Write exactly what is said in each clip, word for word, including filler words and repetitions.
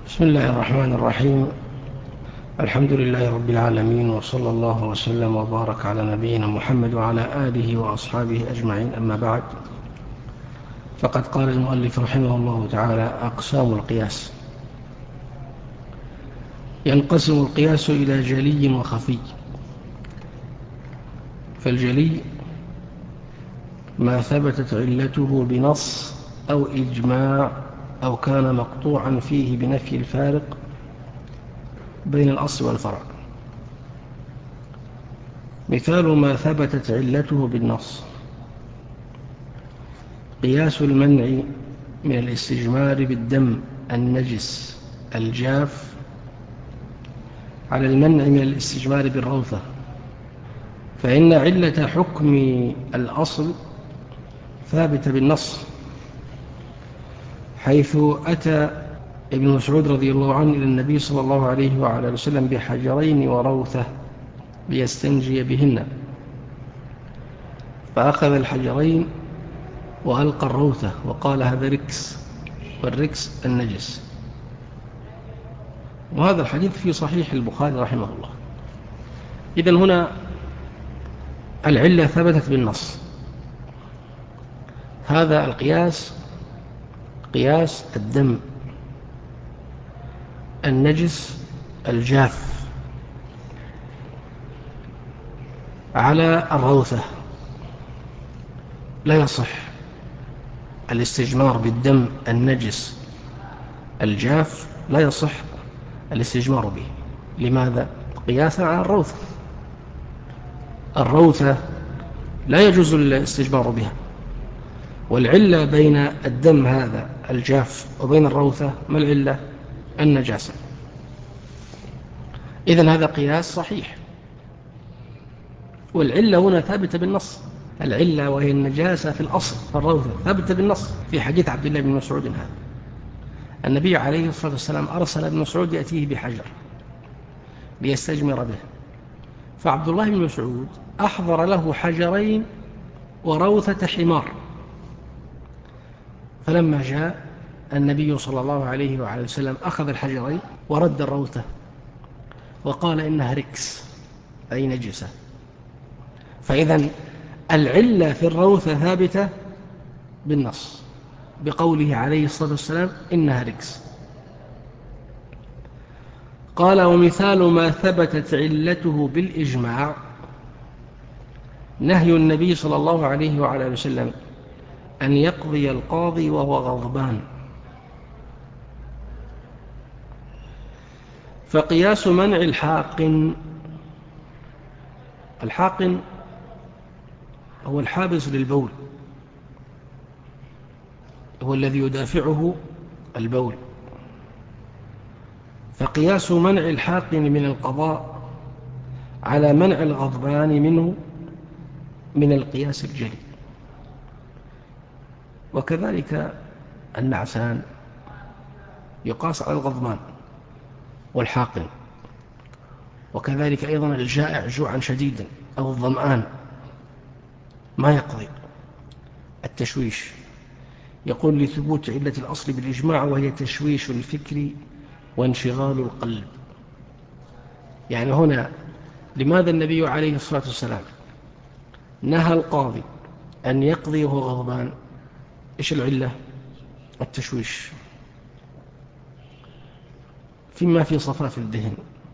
بسم الله الرحمن الرحيم. الحمد لله رب العالمين، وصلى الله وسلم وبارك على نبينا محمد وعلى آله وأصحابه أجمعين. أما بعد، فقد قال المؤلف رحمه الله تعالى: أقسام القياس. ينقسم القياس إلى جلي وخفي. فالجلي ما ثبتت علته بنص أو إجماع أو كان مقطوعا فيه بنفي الفارق بين الأصل والفرع. مثال ما ثبتت علته بالنص: قياس المنع من الاستجمار بالدم النجس الجاف على المنع من الاستجمار بالروثة، فإن علة حكم الأصل ثابتة بالنص، حيث أتى ابن مسعود رضي الله عنه إلى النبي صلى الله عليه وعلى وسلم بحجرين وروثة ليستنجي بهن، فأخذ الحجرين وألقى الروثة وقال: هذا ركس، والركس النجس. وهذا الحديث في صحيح البخاري رحمه الله. إذن هنا العلة ثبتت بالنص. هذا القياس قياس الدم النجس الجاف على الروثة. لا يصح الاستجمار بالدم النجس الجاف، لا يصح الاستجمار به. لماذا؟ قياسا على الروثة. الروثة لا يجوز الاستجمار بها، والعلة بين الدم هذا الجاف وبين الروثة ما العلة؟ النجاسة. إذن هذا قياس صحيح، والعلة هنا ثابتة بالنص. العلة وهي النجاسة في الأصل فالروثة ثابتة بالنص. في حديث عبد الله بن مسعود هذا، النبي عليه الصلاة والسلام أرسل ابن مسعود يأتيه بحجر ليستجمر به، فعبد الله بن مسعود أحضر له حجرين وروثة حمار. فلما جاء النبي صلى الله عليه وعلى وسلم أخذ الحجرين ورد الروثة وقال إنها ركس، أي نجسة. فإذا العلة في الروثة ثابتة بالنص بقوله عليه الصلاة والسلام إنها ركس. قال: ومثال ما ثبتت علته بالإجماع نهي النبي صلى الله عليه وعلى وسلم أن يقضي القاضي وهو غضبان. فقياس منع الحاقن، الحاقن هو الحابس للبول، هو الذي يدافعه البول. فقياس منع الحاقن من القضاء على منع الغضبان منه من القياس الجلي. وكذلك النعسان يقاس على الغضبان والحاقن، وكذلك أيضا الجائع جوعا شديدا أو الظمآن ما يقضي التشويش. يقول: لثبوت علة الأصل بالإجماع، وهي تشويش الفكر وانشغال القلب. يعني هنا لماذا النبي عليه الصلاة والسلام نهى القاضي أن يقضي وهو غضبان؟ إيش العلة؟ التشويش، فيما في صفاء الذهن،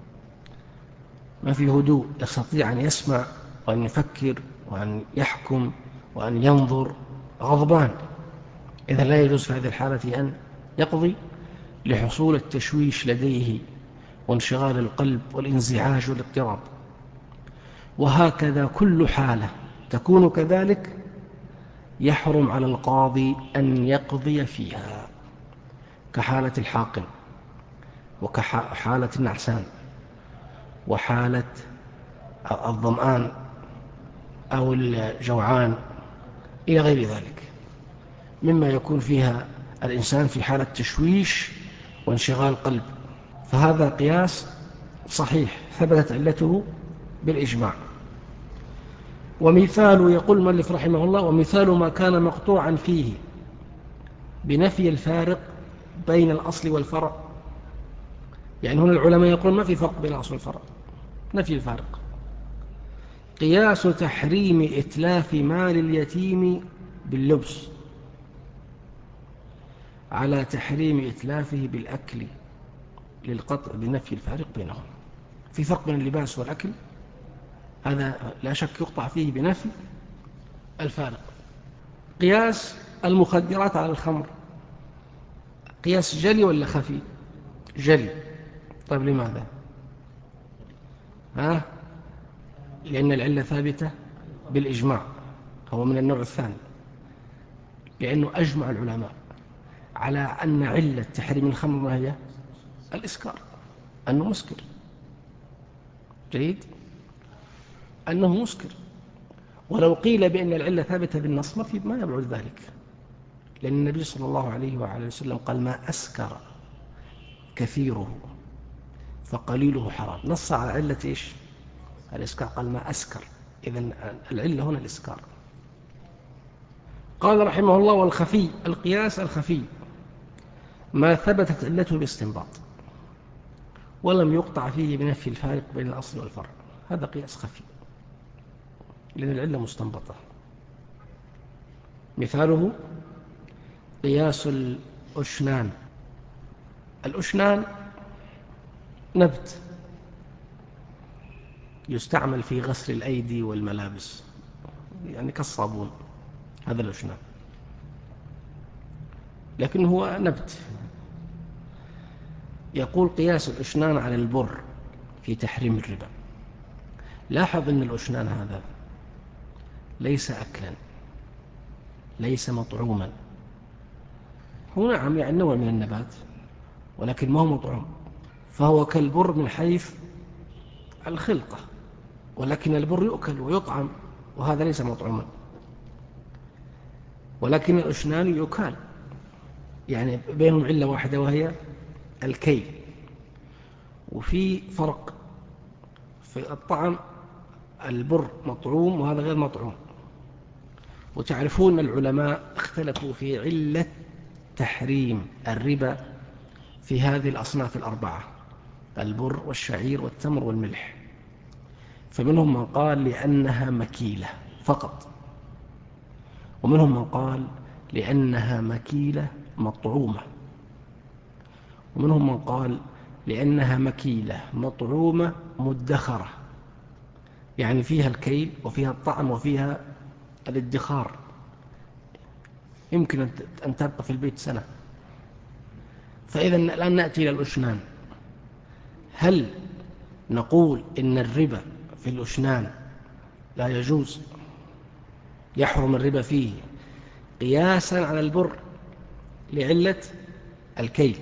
ما في هدوء، يستطيع أن يسمع وأن يفكر وأن يحكم وأن ينظر. غضبان، إذا لا يجوز في هذه الحالة أن يقضي لحصول التشويش لديه وانشغال القلب والانزعاج والاضطراب. وهكذا كل حالة تكون كذلك يحرم على القاضي أن يقضي فيها، كحالة الحاقن وكحالة النعسان وحالة الظمآن أو الجوعان إلى غير ذلك، مما يكون فيها الإنسان في حالة تشويش وانشغال قلب. فهذا قياس صحيح ثبتت علته بالإجماع. ومثال، يقول المؤلف رحمه الله: ومثال ما كان مقطوعا فيه بنفي الفارق بين الأصل والفرع يعني هنا العلماء يقولون ما في فرق بين الأصل والفرع، نفي الفارق. قياس تحريم إتلاف مال اليتيم باللبس على تحريم إتلافه بالأكل للقطع بنفي الفارق بينهم. في فرق بين اللباس والأكل، هذا لا شك يقطع فيه بنفي الفارق. قياس المخدرات على الخمر قياس جلي ولا خفي؟ جلي. طيب لماذا؟ ها؟ لأن العلة ثابتة بالإجماع، هو من النوع الثاني، لأنه أجمع العلماء على أن علة تحريم الخمر ما هي؟ الإسكار، أنه مسكر. جيد، أنه مسكر. ولو قيل بأن العلة ثابتة بالنص ما يبعد ذلك، لأن النبي صلى الله عليه وعلى وسلم قال ما أسكر كثيره فقليله حرام، نص على علة إيش؟ الإسكار، قال ما أسكر، إذن العلة هنا الإسكار. قال رحمه الله والخفي، القياس الخفي ما ثبتت علته باستنباط ولم يقطع فيه بنفي الفارق بين الأصل والفرع، هذا قياس خفي لأن العلة مستنبطة. مثاله قياس الأشنان. الأشنان نبت يستعمل في غسل الأيدي والملابس، يعني كالصابون، هذا الأشنان، لكن هو نبت. يقول قياس الأشنان على البر في تحريم الربا. لاحظ أن الأشنان هذا ليس أكلا، ليس مطعوما، هو نعم يعني نوع من النبات ولكن ما هو مطعوم، فهو كالبر من حيث الخلقة، ولكن البر يؤكل ويطعم، وهذا ليس مطعوما. ولكن الأشنان يؤكل، يعني بينهم علة واحدة وهي الكيل. وفي فرق في الطعم، البر مطعوم وهذا غير مطعوم. وتعرفون العلماء اختلفوا في علة تحريم الربا في هذه الأصناف الأربعة، البر والشعير والتمر والملح. فمنهم من قال لأنها مكيلة فقط، ومنهم من قال لأنها مكيلة مطعومة، ومنهم من قال لأنها مكيلة مطعومة مدخرة، يعني فيها الكيل وفيها الطعم وفيها الادخار، يمكن أن تبقى في البيت سنة. فإذا الآن نأتي إلى الأشنان. هل نقول إن الربا في الأشنان لا يجوز، يحرم الربا فيه قياسا على البر لعلة الكيل؟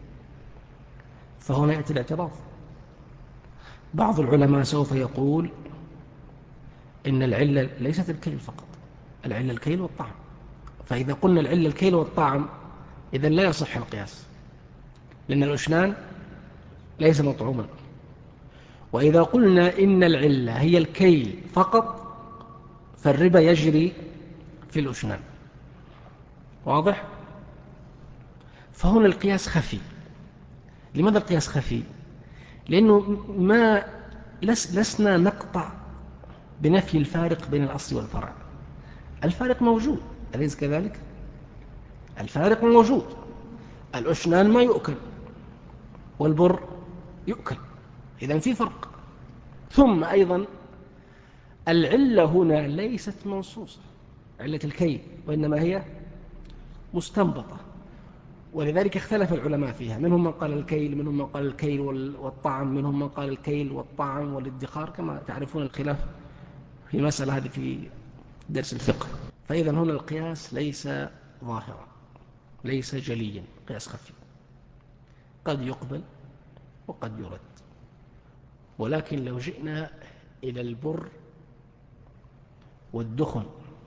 فهنا يأتي الاعتراض. بعض العلماء سوف يقول إن العلة ليست الكيل فقط، العلة الكيل والطعم. فإذا قلنا العلة الكيل والطعم إذن لا يصح القياس، لأن الأشنان ليس مطعوما. وإذا قلنا إن العلة هي الكيل فقط فالربا يجري في الأشنان. واضح؟ فهنا القياس خفي. لماذا القياس خفي؟ لأنه ما لس لسنا نقطع بنفي الفارق بين الأصل والفرع، الفارق موجود، أليس كذلك؟ الفارق موجود، الأشنان ما يؤكل والبر يؤكل، إذن في فرق. ثم أيضا العلة هنا ليست منصوصة، علة الكيل، وإنما هي مستنبطة، ولذلك اختلف العلماء فيها، منهم من قال الكيل، منهم من قال الكيل والطعم، منهم من قال الكيل والطعم والادخار، كما تعرفون الخلاف في مسألة هذه في درس الفقه. فإذا هنا القياس ليس ظاهرا، ليس جليا، قياس خفي، قد يقبل وقد يرد. ولكن لو جئنا إلى البر والدخن،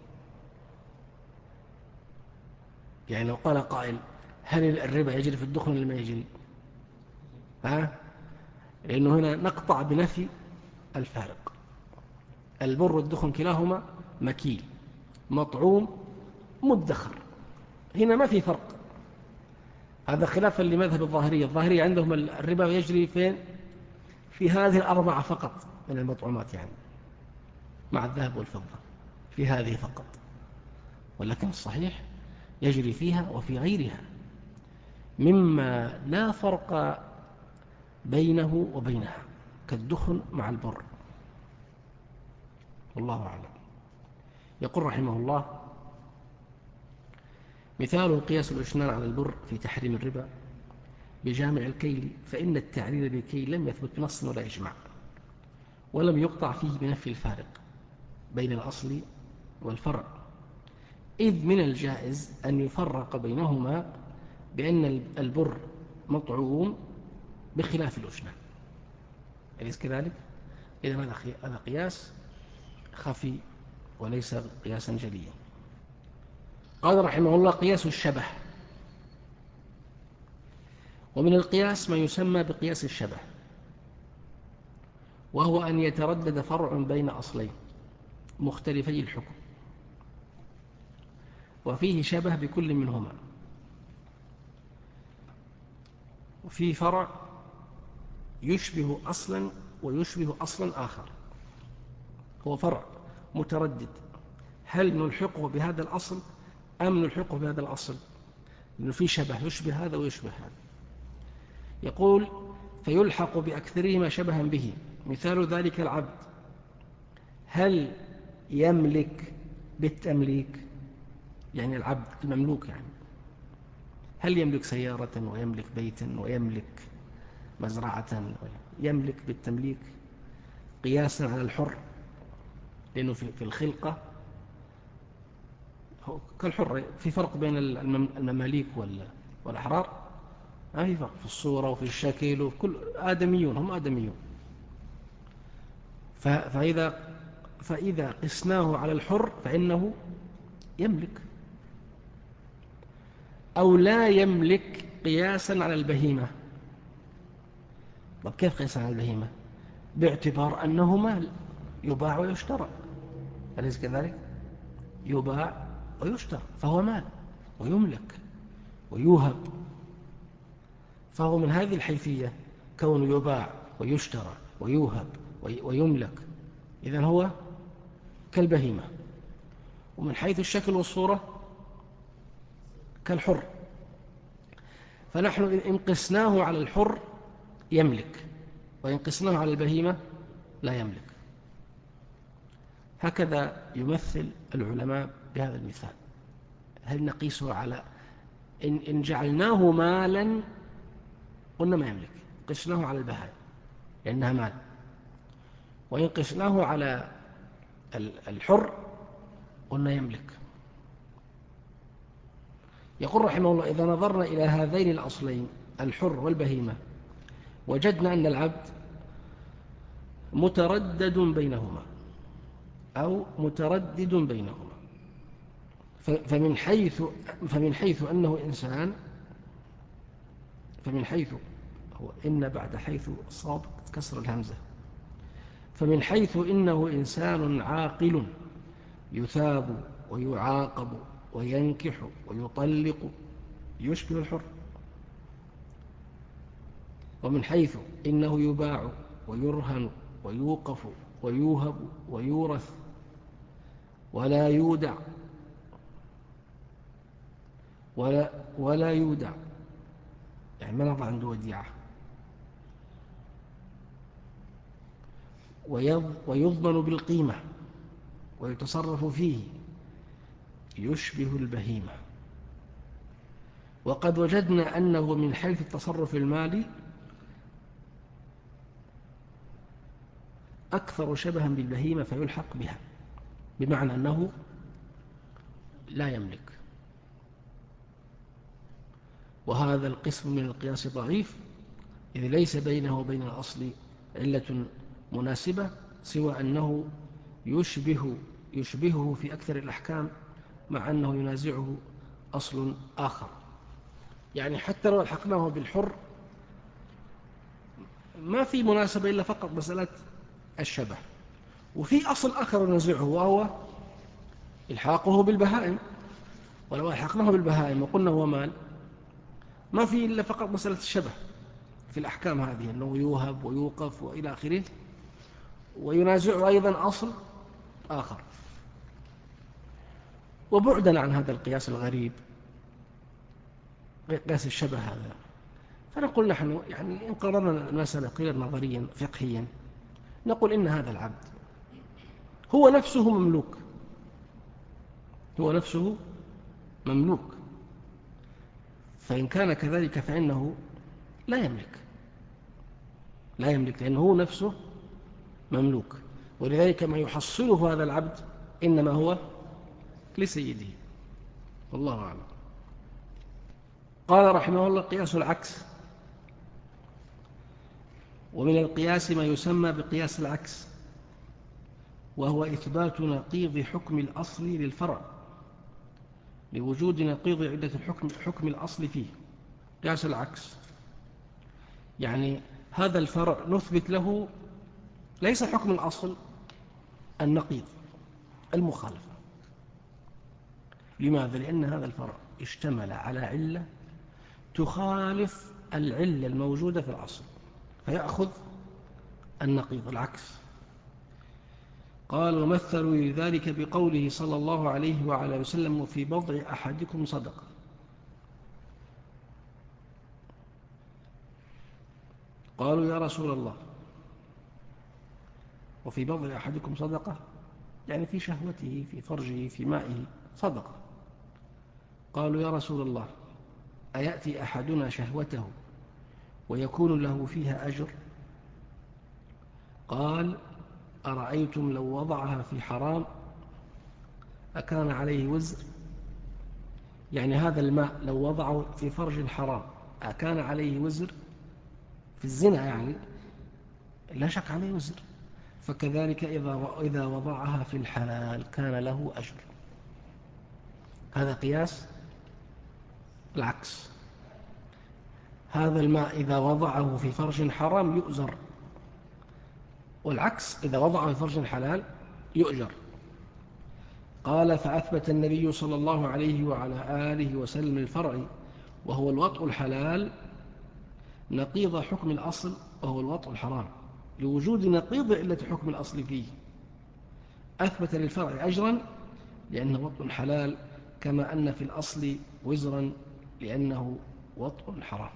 يعني لو قال قائل هل الربا يجري في الدخن ولا ما يجري؟ ها؟ لأنه هنا نقطع بنفي الفارق. البر والدخن كلاهما مكيل مطعوم مدخر، هنا ما في فرق. هذا خلافا لمذهب الظاهرية. الظاهرية عندهم الربا يجري فين؟ في هذه الأربعة فقط من المطعومات، يعني مع الذهب والفضة، في هذه فقط. ولكن الصحيح يجري فيها وفي غيرها مما لا فرق بينه وبينها، كالدخن مع البر. والله أعلم. يقول رحمه الله: مثال قياس الإشنان على البر في تحريم الربا بجامع الكيل، فإن التعرير بالكيل لم يثبت بنص ولا إجماع، ولم يقطع فيه بنفي الفارق بين الأصل والفرع، إذ من الجائز أن يفرق بينهما بأن البر مطعوم بخلاف الأشنان. أليس كذلك؟ إذن هذا قياس خفي وليس قياسا جليا. قال رحمه الله: قياس الشبه. ومن القياس ما يسمى بقياس الشبه، وهو أن يتردد فرع بين أصلين مختلفي الحكم وفيه شبه بكل منهما، وفيه فرع يشبه أصلا ويشبه أصلا آخر. هو فرع متردد، هل نلحقه بهذا الأصل أم نلحقه بهذا الأصل؟ لأنه فيه شبه يشبه هذا ويشبه هذا. يقول: فيلحق بأكثرهما شبها به. مثال ذلك العبد، هل يملك بالتمليك؟ يعني العبد المملوك، يعني هل يملك سيارة ويملك بيتا ويملك مزرعة؟ يملك بالتمليك قياسا على الحر، لأنه في الخلقة كالحر. في فرق بين المماليك والأحرار؟ ما في فرق في الصورة وفي الشكل، وفي كل آدميون، هم آدميون. فإذا, فإذا قسناه على الحر فإنه يملك، أو لا يملك قياسا على البهيمة. طب كيف قياسا على البهيمة؟ باعتبار أنه مال يباع ويشترى، أليس كذلك؟ يباع ويشترى، فهو مال ويملك ويوهب، فهو من هذه الحيثية كونه يباع ويشترى ويوهب ويملك، إذن هو كالبهيمة. ومن حيث الشكل والصورة كالحر. فنحن إن قسناه على الحر يملك، وإن قسناه على البهيمة لا يملك. هكذا يمثل العلماء بهذا المثال. هل نقيسه على إن, إن جعلناه مالا قلنا ما يملك، قسناه على البهائم لأنها مال، وإن قسناه على الحر قلنا يملك. يقول رحمه الله: إذا نظرنا إلى هذين الأصلين الحر والبهيمة وجدنا أن العبد متردد بينهما أو متردد بينهما، فمن حيث, فمن حيث أنه إنسان، فمن حيث هو إن بعد حيث صاب كسر الهمزة، فمن حيث إنه إنسان عاقل يثاب ويعاقب وينكح ويطلق يشبه الحر، ومن حيث إنه يباع ويرهن ويوقف ويوهب ويورث ولا يودع ولا, ولا يودع، يعني ما نضع عنده وديعة، ويضمن بالقيمة ويتصرف فيه يشبه البهيمة. وقد وجدنا أنه من حيث التصرف المالي أكثر شبها بالبهيمة فيلحق بها، بمعنى أنه لا يملك. وهذا القسم من القياس ضعيف، إذ ليس بينه وبين الأصل علة مناسبة سوى أنه يشبه يشبهه في أكثر الأحكام، مع أنه ينازعه أصل آخر. يعني حتى لو الحقناه بالحر ما في مناسبة إلا فقط مسألة الشبه، وفي أصل آخر ينازعه وهو إلحاقه بالبهائم. ولو ألحقناه بالبهائم وقلنا هو مال ما في إلا فقط مسألة الشبه في الأحكام هذه، أنه يوهب ويوقف وإلى آخره، وينازع أيضا أصل آخر. وبعدا عن هذا القياس الغريب، قياس الشبه هذا، فنقول نحن يعني إن قررنا المسألة قيلا نظريا فقهيا، نقول إن هذا العبد هو نفسه مملوك، هو نفسه مملوك، فإن كان كذلك فإنه لا يملك، لا يملك لأنه هو نفسه مملوك، ولذلك ما يحصله هذا العبد إنما هو لسيده. والله أعلم. قال رحمه الله: قياس العكس. ومن القياس ما يسمى بقياس العكس، وهو إثبات نقيض حكم الأصل للفرع لوجود نقيض عدة الحكم حكم الأصل فيه. قياس العكس يعني هذا الفرع نثبت له ليس حكم الأصل النقيض المخالفة. لماذا؟ لأن هذا الفرع اشتمل على علة تخالف العلة الموجودة في الأصل، فيأخذ النقيض العكس. قال: ومثلوا لذلك بقوله صلى الله عليه وعلى وسلم: وفي بضع أحدكم صدقة. قالوا: يا رسول الله، وفي بضع أحدكم صدقة يعني في شهوته، في فرجه، في مائه صدقة. قالوا: يا رسول الله، أيأتي أحدنا شهوته ويكون له فيها أجر؟ قال: أرأيتم لو وضعها في حرام أكان عليه وزر؟ يعني هذا الماء لو وضعه في فرج حرام أكان عليه وزر؟ في الزنا يعني لا شك عليه وزر. فكذلك إذا وضعها في الحلال كان له أجر. هذا قياس العكس. هذا الماء إذا وضعه في فرج حرام يؤجر، والعكس إذا وضعه في فرج حلال يؤجر. قال: فأثبت النبي صلى الله عليه وعلى آله وسلم الفرع وهو الوطء الحلال نقيض حكم الأصل وهو الوطء الحرام لوجود نقيض علة حكم الأصل فيه. أثبت للفرع أجرا لأنه وطء حلال، كما أن في الأصل وزرا لأنه وطء حرام.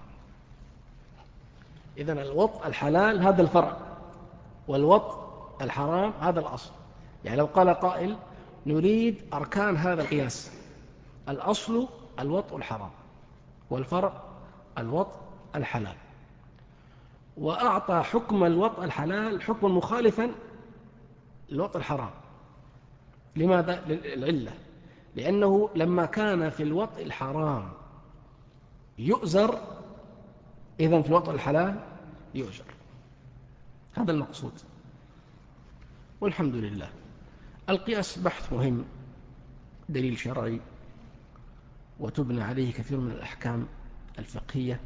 إذن الوطء الحلال هذا الفرع، والوطء الحرام هذا الأصل. يعني لو قال قائل: نريد أركان هذا القياس، الأصل الوطء الحرام، والفرع الوطء الحلال، وأعطى حكم الوطء الحلال حكما مخالفا للوطء الحرام. لماذا؟ للعلة، لأنه لما كان في الوطء الحرام يؤزر، إذن في الوطء الحلال يؤجر. هذا المقصود. والحمد لله. القياس بحث مهم، دليل شرعي، وتبنى عليه كثير من الأحكام الفقهية،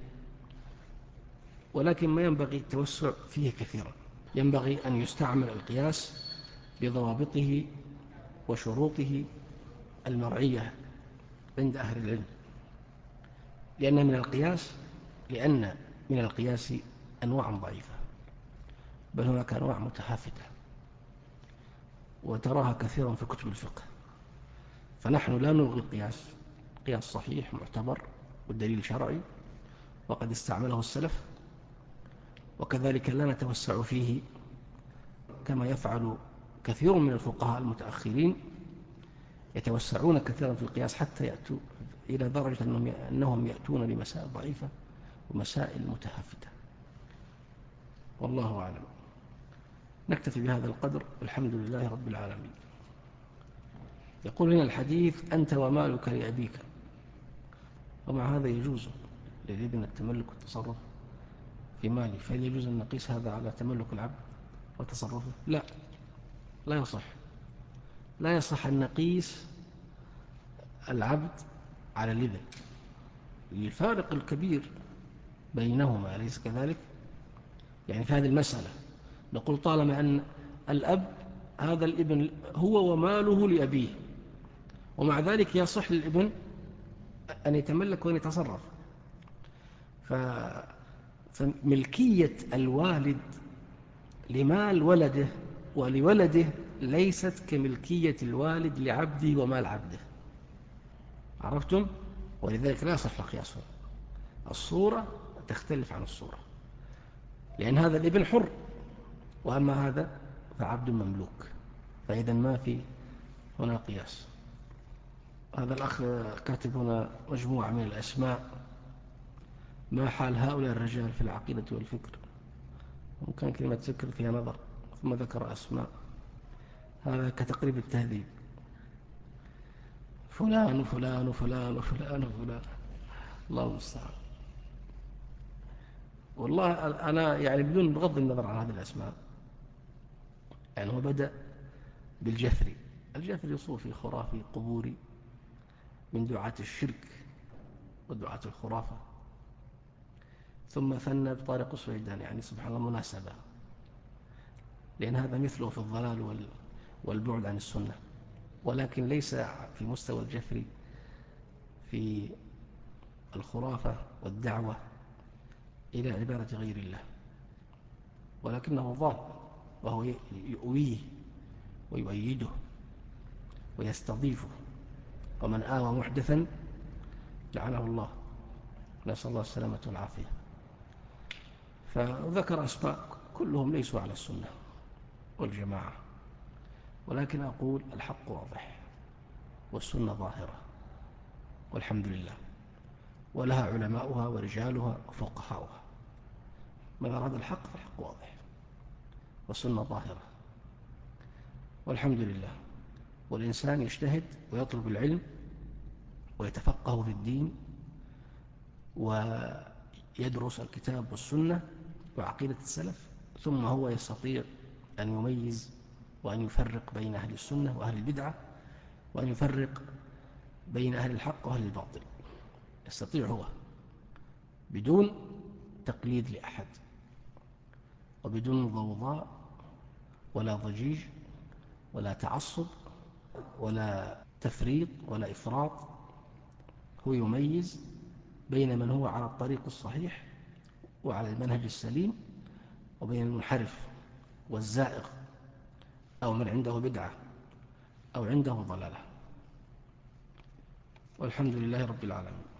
ولكن ما ينبغي التوسع فيه كثيرا. ينبغي أن يستعمل القياس بضوابطه وشروطه المرعية عند أهل العلم، لأن من القياس لأن من القياس أنواع ضعيفة، بل هناك أنواع متهافتة وتراها كثيرا في كتب الفقه. فنحن لا نلغي القياس، قياس صحيح معتبر والدليل شرعي وقد استعمله السلف، وكذلك لا نتوسع فيه كما يفعل كثير من الفقهاء المتأخرين، يتوسعون كثيرا في القياس حتى يأتوا إلى درجة أنهم يأتون لمسائل ضعيفة ومسائل متهافتة. والله أعلم. نكتفي بهذا القدر، والحمد لله رب العالمين. يقول هنا الحديث: أنت ومالك لأبيك. ومع هذا يجوز للابن التملك والتصرف في ماله، فهل يجوز أن نقيس هذا على تملك العبد وتصرفه؟ لا، لا يصح. لا يصح أن نقيس العبد على الابن، للفارق الكبير بينهما، أليس كذلك؟ يعني في هذه المسألة نقول طالما أن الأب هذا الابن هو وماله لأبيه، ومع ذلك يصح للابن أن يتملك وأن يتصرف. ف... فملكية الوالد لمال ولده ولولده ليست كملكية الوالد لعبده ومال عبده. عرفتم؟ ولذلك لا يصح القياس. الصورة تختلف عن الصورة، لأن هذا الابن حر، وأما هذا فعبد مملوك، فإذا ما في هنا قياس. هذا الأخ كاتب هنا مجموعة من الأسماء، ما حال هؤلاء الرجال في العقيدة والفكر؟ وكان كلمة فكر فيها نظر، ثم ذكر أسماء. هذا كتقريب التهذيب، فلان وفلان وفلان وفلان وفلان، الله المستعان. والله أنا يعني بدون بغض النظر عن هذه الأسماء، يعني هو بدأ بالجفري. الجفري صوفي خرافي قبوري من دعاة الشرك ودعاة الخرافة، ثم ثنى بطارق السويدان، يعني سبحان الله مناسبة، لأن هذا مثله في الضلال والبعد عن السنة، ولكن ليس في مستوى الجفري في الخرافة والدعوة إلى عبادة غير الله، ولكنه ضال، وهو يؤويه ويؤيده ويستضيفه، ومن آوى محدثا لعنه الله، نسأل الله السلامة والعافية. فذكر أسماء كلهم ليسوا على السنة والجماعة، ولكن أقول الحق واضح والسنة ظاهرة والحمد لله، ولها علماؤها ورجالها وفقهاؤها. من أراد الحق فالحق واضح والسنة ظاهرة والحمد لله. والإنسان يجتهد ويطلب العلم ويتفقه في الدين ويدرس الكتاب والسنة وعقيدة السلف، ثم هو يستطيع أن يميز وأن يفرق بين أهل السنة وأهل البدعة، وأن يفرق بين أهل الحق وأهل الباطل. يستطيع هو بدون تقليد لأحد، وبدون ضوضاء ولا ضجيج ولا تعصب ولا تفريط ولا إفراط. هو يميز بين من هو على الطريق الصحيح وعلى المنهج السليم، وبين المنحرف والزائغ، أو من عنده بدعة أو عنده ضلالة. والحمد لله رب العالمين.